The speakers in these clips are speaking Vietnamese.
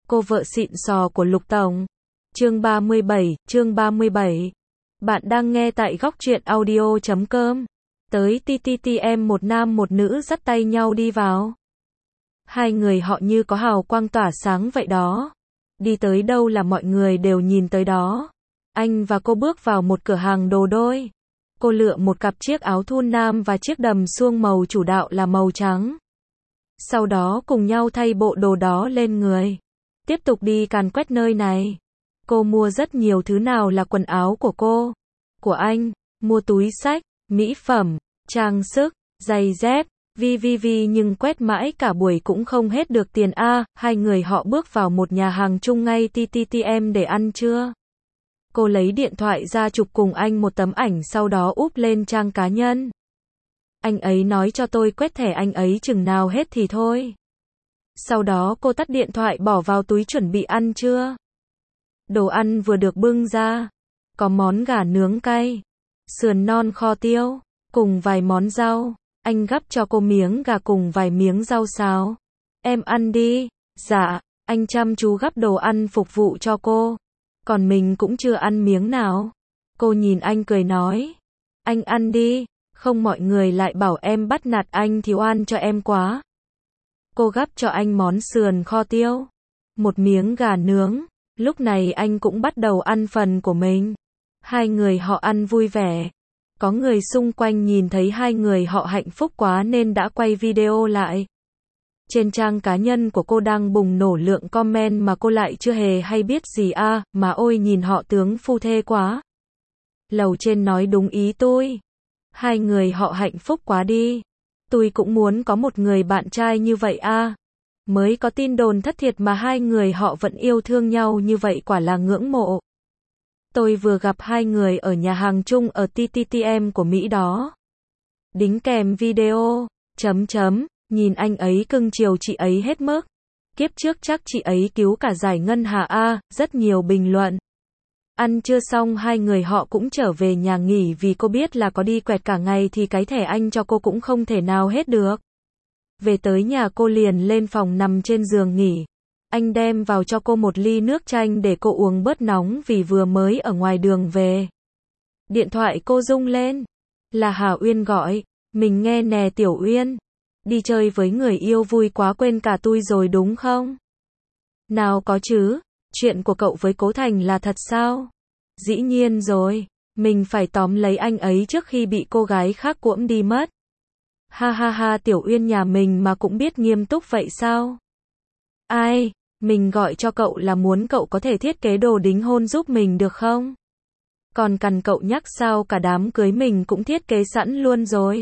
Cô vợ xịn sò của Lục Tổng. Chương 37. Bạn đang nghe tại góc truyện audio.com. Tới TTTM, một nam một nữ dắt tay nhau đi vào. Hai người họ như có hào quang tỏa sáng vậy đó. Đi tới đâu là mọi người đều nhìn tới đó. Anh và cô bước vào một cửa hàng đồ đôi. Cô lựa một cặp chiếc áo thun nam và chiếc đầm suông màu chủ đạo là màu trắng. Sau đó cùng nhau thay bộ đồ đó lên người. Tiếp tục đi càn quét nơi này. Cô mua rất nhiều thứ, nào là quần áo của cô, của anh, mua túi xách, mỹ phẩm, trang sức, giày dép, nhưng quét mãi cả buổi cũng không hết được tiền a. Hai người họ bước vào một nhà hàng chung ngay TTTM để ăn trưa. Cô lấy điện thoại ra chụp cùng anh một tấm ảnh, sau đó úp lên trang cá nhân. Anh ấy nói cho tôi quét thẻ anh ấy chừng nào hết thì thôi. Sau đó cô tắt điện thoại bỏ vào túi chuẩn bị ăn trưa. Đồ ăn vừa được bưng ra. Có món gà nướng cay, sườn non kho tiêu, cùng vài món rau. Anh gắp cho cô miếng gà cùng vài miếng rau xào. Em ăn đi. Dạ. Anh chăm chú gắp đồ ăn phục vụ cho cô. Còn mình cũng chưa ăn miếng nào. Cô nhìn anh cười nói. Anh ăn đi. Không mọi người lại bảo em bắt nạt anh thì oan cho em quá. Cô gắp cho anh món sườn kho tiêu, một miếng gà nướng. Lúc này anh cũng bắt đầu ăn phần của mình. Hai người họ ăn vui vẻ. Có người xung quanh nhìn thấy hai người họ hạnh phúc quá nên đã quay video lại. Trên trang cá nhân của cô đang bùng nổ lượng comment mà cô lại chưa hề hay biết gì a. Mà ôi, nhìn họ tướng phu thê quá. Lầu trên nói đúng ý tôi. Hai người họ hạnh phúc quá đi. Tôi cũng muốn có một người bạn trai như vậy a. Mới có tin đồn thất thiệt mà hai người họ vẫn yêu thương nhau như vậy, quả là ngưỡng mộ. Tôi vừa gặp hai người ở nhà hàng chung ở TTTM của Mỹ đó. Đính kèm video, nhìn anh ấy cưng chiều chị ấy hết mức. Kiếp trước chắc chị ấy cứu cả giải ngân hà a. Rất nhiều bình luận. Ăn trưa xong hai người họ cũng trở về nhà nghỉ, vì cô biết là có đi quẹt cả ngày thì cái thẻ anh cho cô cũng không thể nào hết được. Về tới nhà cô liền lên phòng nằm trên giường nghỉ. Anh đem vào cho cô một ly nước chanh để cô uống bớt nóng vì vừa mới ở ngoài đường về. Điện thoại cô rung lên. Là Hà Uyên gọi. Mình nghe nè Tiểu Uyên. Đi chơi với người yêu vui quá quên cả tôi rồi đúng không? Nào có chứ. Chuyện của cậu với Cố Thành là thật sao? Dĩ nhiên rồi. Mình phải tóm lấy anh ấy trước khi bị cô gái khác cuỗm đi mất. Ha ha ha, Tiểu Uyên nhà mình mà cũng biết nghiêm túc vậy sao? Ai? Mình gọi cho cậu là muốn cậu có thể thiết kế đồ đính hôn giúp mình được không? Còn cần cậu nhắc sao, cả đám cưới mình cũng thiết kế sẵn luôn rồi.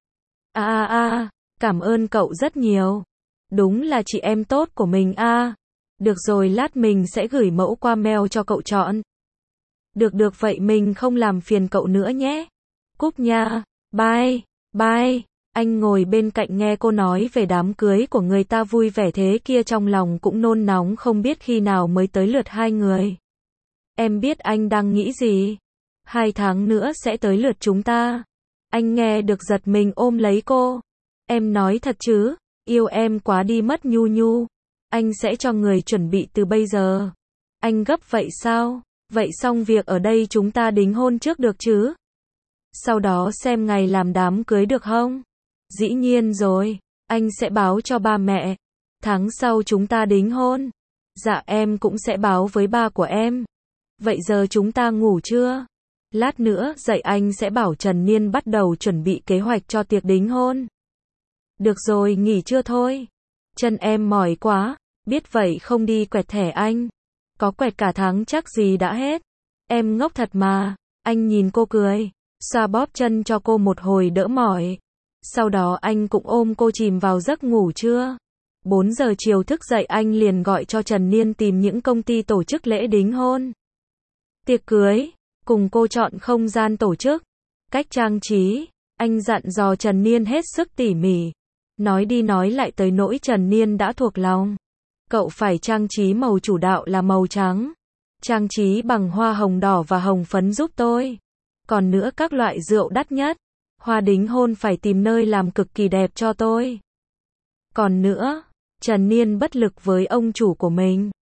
Cảm ơn cậu rất nhiều. Đúng là chị em tốt của mình a. Được rồi, lát mình sẽ gửi mẫu qua mail cho cậu chọn. Được vậy mình không làm phiền cậu nữa nhé. Cúp nha. Bye. Anh ngồi bên cạnh nghe cô nói về đám cưới của người ta vui vẻ thế kia, trong lòng cũng nôn nóng không biết khi nào mới tới lượt hai người. Em biết anh đang nghĩ gì. 2 tháng nữa sẽ tới lượt chúng ta. Anh nghe được giật mình ôm lấy cô. Em nói thật chứ? Yêu em quá đi mất Nhu. Anh sẽ cho người chuẩn bị từ bây giờ. Anh gấp vậy sao? Vậy xong việc ở đây chúng ta đính hôn trước được chứ? Sau đó xem ngày làm đám cưới được không? Dĩ nhiên rồi. Anh sẽ báo cho ba mẹ. Tháng sau chúng ta đính hôn. Dạ em cũng sẽ báo với ba của em. Vậy giờ chúng ta ngủ chưa? Lát nữa dậy anh sẽ bảo Trần Niên bắt đầu chuẩn bị kế hoạch cho tiệc đính hôn. Được rồi, nghỉ trưa thôi. Chân em mỏi quá. Biết vậy không đi quẹt thẻ anh. Có quẹt cả tháng chắc gì đã hết. Em ngốc thật mà. Anh nhìn cô cười. Xoa bóp chân cho cô một hồi đỡ mỏi. Sau đó anh cũng ôm cô chìm vào giấc ngủ trưa. 4 giờ chiều thức dậy anh liền gọi cho Trần Niên tìm những công ty tổ chức lễ đính hôn, tiệc cưới, cùng cô chọn không gian tổ chức, cách trang trí. Anh dặn dò Trần Niên hết sức tỉ mỉ. Nói đi nói lại tới nỗi Trần Niên đã thuộc lòng. Cậu phải trang trí màu chủ đạo là màu trắng. Trang trí bằng hoa hồng đỏ và hồng phấn giúp tôi. Còn nữa các loại rượu đắt nhất. Hoa đính hôn phải tìm nơi làm cực kỳ đẹp cho tôi. Còn nữa, Trần Niên bất lực với ông chủ của mình.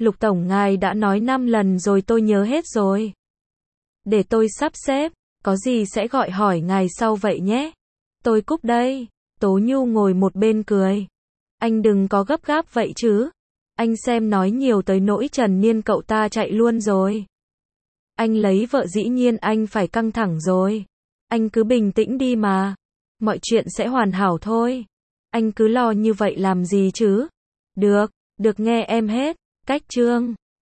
Lục Tổng ngài đã nói 5 lần rồi tôi nhớ hết rồi. Để tôi sắp xếp, có gì sẽ gọi hỏi ngài sau vậy nhé. Tôi cúp đây. Tố Nhu ngồi một bên cười. Anh đừng có gấp gáp vậy chứ. Anh xem nói nhiều tới nỗi Trần Niên cậu ta chạy luôn rồi. Anh lấy vợ dĩ nhiên anh phải căng thẳng rồi. Anh cứ bình tĩnh đi mà. Mọi chuyện sẽ hoàn hảo thôi. Anh cứ lo như vậy làm gì chứ? Được, được nghe em hết. Cách chương